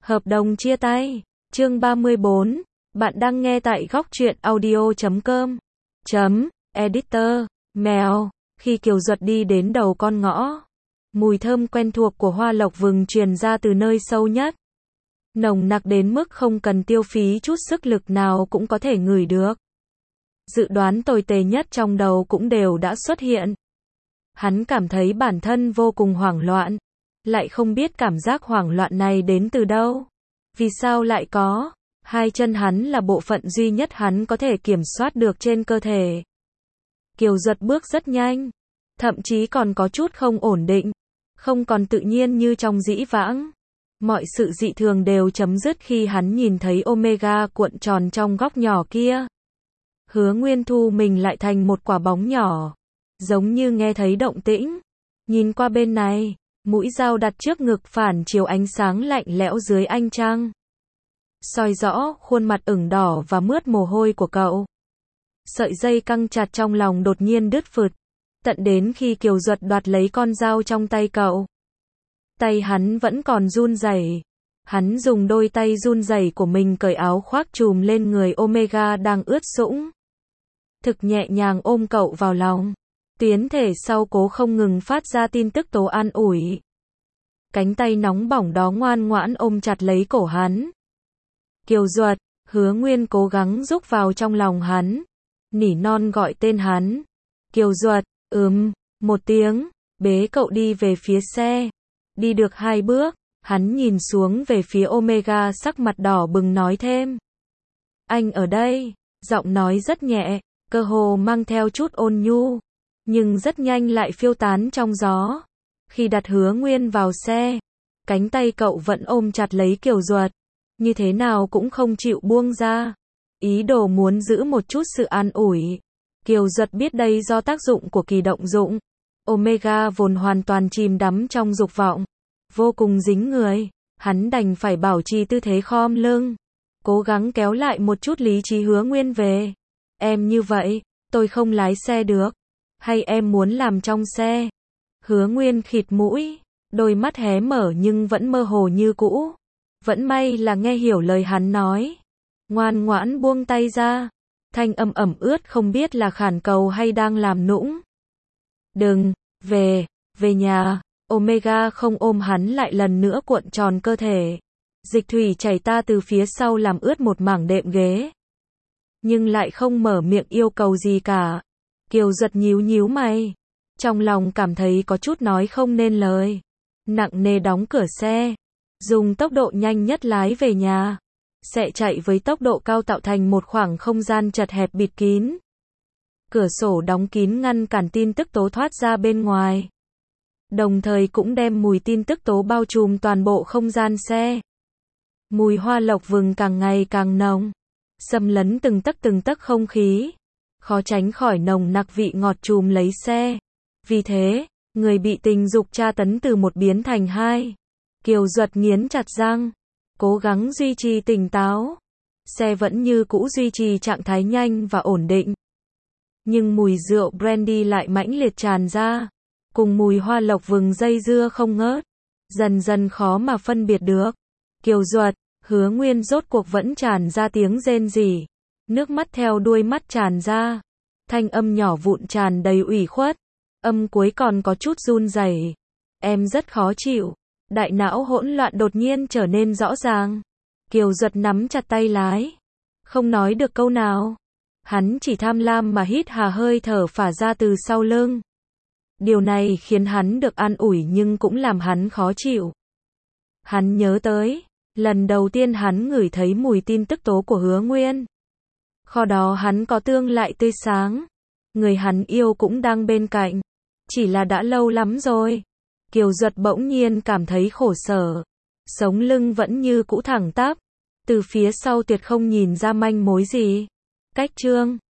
Hợp đồng chia tay. Chương 34. Bạn đang nghe tại góc truyện audio.com. Editor. Mèo. Khi Kiều Duật đi đến đầu con ngõ, mùi thơm quen thuộc của hoa lộc vừng truyền ra từ nơi sâu nhất. Nồng nặc đến mức không cần tiêu phí chút sức lực nào cũng có thể ngửi được. Dự đoán tồi tệ nhất trong đầu cũng đều đã xuất hiện. Hắn cảm thấy bản thân vô cùng hoảng loạn. Lại không biết cảm giác hoảng loạn này đến từ đâu. Vì sao lại có? Hai chân hắn là bộ phận duy nhất hắn có thể kiểm soát được trên cơ thể. Kiều Duật bước rất nhanh. Thậm chí còn có chút không ổn định. Không còn tự nhiên như trong dĩ vãng. Mọi sự dị thường đều chấm dứt khi hắn nhìn thấy Omega cuộn tròn trong góc nhỏ kia. Hứa Nguyên thu mình lại thành một quả bóng nhỏ. Giống như nghe thấy động tĩnh. Nhìn qua bên này, mũi dao đặt trước ngực phản chiếu ánh sáng lạnh lẽo dưới ánh trăng. Soi rõ khuôn mặt ửng đỏ và mướt mồ hôi của cậu. Sợi dây căng chặt trong lòng đột nhiên đứt phụt. Tận đến khi Kiều Duật đoạt lấy con dao trong tay cậu. Tay hắn vẫn còn run rẩy. Hắn dùng đôi tay run rẩy của mình cởi áo khoác trùm lên người Omega đang ướt sũng. Thực nhẹ nhàng ôm cậu vào lòng. Tuyến thể sau cố không ngừng phát ra tin tức tố an ủi. Cánh tay nóng bỏng đó ngoan ngoãn ôm chặt lấy cổ hắn. Kiều Duật, Hứa Nguyên cố gắng rúc vào trong lòng hắn. Nỉ non gọi tên hắn. Kiều Duật, một tiếng, bế cậu đi về phía xe. Đi được 2 bước, hắn nhìn xuống về phía Omega sắc mặt đỏ bừng nói thêm. Anh ở đây, giọng nói rất nhẹ, cơ hồ mang theo chút ôn nhu. Nhưng rất nhanh lại phiêu tán trong gió. Khi đặt Hứa Nguyên vào xe, cánh tay cậu vẫn ôm chặt lấy Kiều Duật. Như thế nào cũng không chịu buông ra. Ý đồ muốn giữ một chút sự an ủi. Kiều Duật biết đây do tác dụng của kỳ động dụng. Omega vốn hoàn toàn chìm đắm trong dục vọng. Vô cùng dính người. Hắn đành phải bảo trì tư thế khom lưng. Cố gắng kéo lại một chút lý trí Hứa Nguyên về. Em như vậy, tôi không lái xe được. Hay em muốn làm trong xe? Hứa Nguyên khịt mũi. Đôi mắt hé mở nhưng vẫn mơ hồ như cũ. Vẫn may là nghe hiểu lời hắn nói. Ngoan ngoãn buông tay ra. Thanh âm ẩm ướt không biết là khản cầu hay đang làm nũng. Đừng, về nhà. Omega không ôm hắn lại lần nữa cuộn tròn cơ thể. Dịch thủy chảy ta từ phía sau làm ướt một mảng đệm ghế. Nhưng lại không mở miệng yêu cầu gì cả. Kiều Duật nhíu mày. Trong lòng cảm thấy có chút nói không nên lời. Nặng nề đóng cửa xe. Dùng tốc độ nhanh nhất lái về nhà. Sẽ chạy với tốc độ cao tạo thành một khoảng không gian chật hẹp bịt kín. Cửa sổ đóng kín ngăn cản tin tức tố thoát ra bên ngoài. Đồng thời cũng đem mùi tin tức tố bao trùm toàn bộ không gian xe. Mùi hoa lộc vừng càng ngày càng nồng. Xâm lấn từng tấc không khí. Khó tránh khỏi nồng nặc vị ngọt trùm lấy xe. Vì thế, người bị tình dục tra tấn từ 1 biến thành 2. Kiều Duật nghiến chặt răng. Cố gắng duy trì tỉnh táo. Xe vẫn như cũ duy trì trạng thái nhanh và ổn định. Nhưng mùi rượu brandy lại mãnh liệt tràn ra. Cùng mùi hoa lộc vừng dây dưa không ngớt. Dần dần khó mà phân biệt được. Kiều Duật, Hứa Nguyên rốt cuộc vẫn tràn ra tiếng rên rỉ. Nước mắt theo đuôi mắt tràn ra. Thanh âm nhỏ vụn tràn đầy ủy khuất. Âm cuối còn có chút run rẩy. Em rất khó chịu. Đại não hỗn loạn đột nhiên trở nên rõ ràng. Kiều Duật nắm chặt tay lái. Không nói được câu nào. Hắn chỉ tham lam mà hít hà hơi thở phả ra từ sau lưng. Điều này khiến hắn được an ủi nhưng cũng làm hắn khó chịu. Hắn nhớ tới, lần đầu tiên hắn ngửi thấy mùi tin tức tố của Hứa Nguyên. Kho đó hắn có tương lại tươi sáng. Người hắn yêu cũng đang bên cạnh. Chỉ là đã lâu lắm rồi. Kiều Duật bỗng nhiên cảm thấy khổ sở. Sống lưng vẫn như cũ thẳng tắp. Từ phía sau tuyệt không nhìn ra manh mối gì. Cách chương